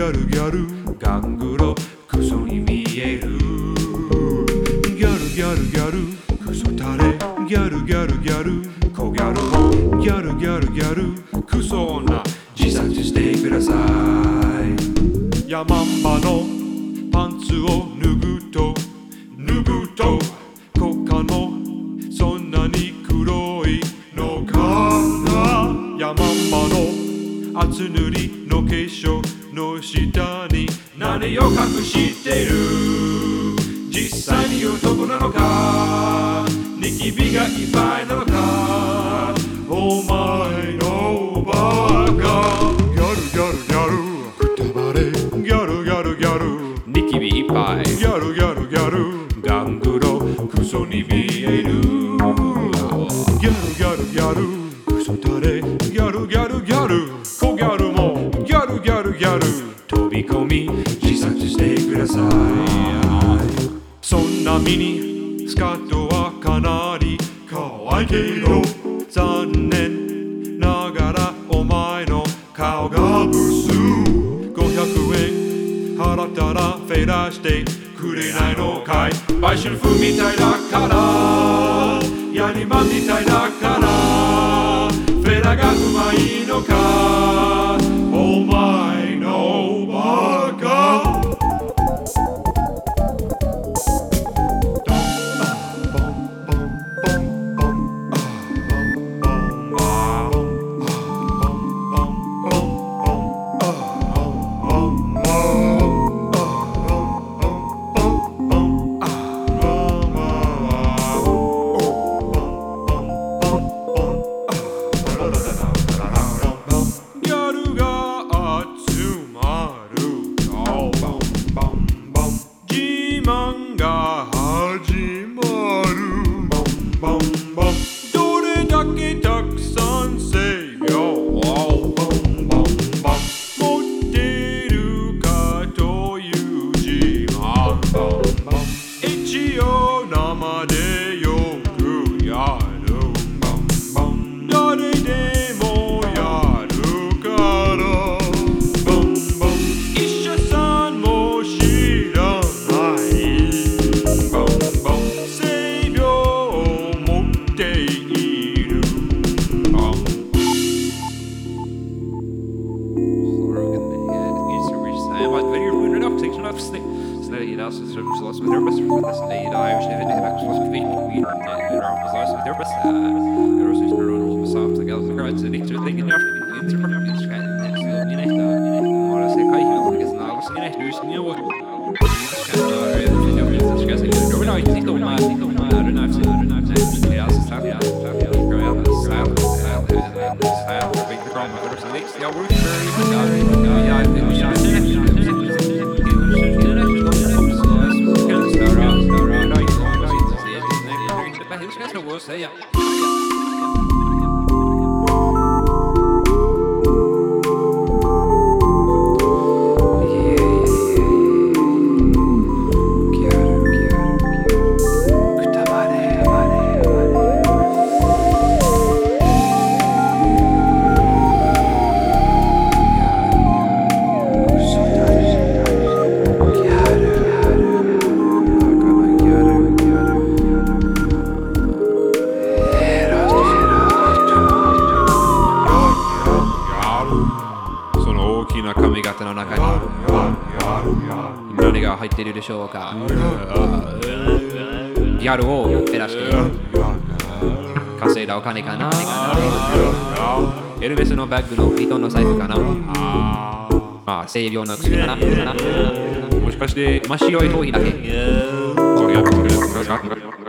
ャルギャルガングロクソに見えるギャルギャルギャルクソタレギャルギャルギャル小ギャルもギャルギャルギャルクソ女自殺してくださいヤマンバのパンツを脱ぐとコカのそんなに黒いのかなヤマンバの厚塗りの化粧の下に何を隠している実際に男なのかニキビがいっぱいなのかお前のバカギャルギャルギャルくたばれギャルギャルギャルニキビいっぱいギャルギャルギャルガングロクソに見えるギャルギャルギャルクソタレギャルギャルギャル小ギャルもギャルギャルギャル飛び込み自殺してくださいそんなミニスカートはかなり可愛いけど残念ながらお前の顔がブス500円払ったらフェラしてくれないのかい売春婦みたいだからヤニマンみたいだからフェラがうまいのかお前のバカどれだけたくさん制御を持ってるかという自慢一応生でよくやる誰でもやるから医者さんも知らない性病を持っている髪型の中に何が入っているでしょうかギャルを減らして稼いだお金かなエルメスのバッグの糸の財布かなまあ性病の薬かなもしかして真っ白い頭皮だけ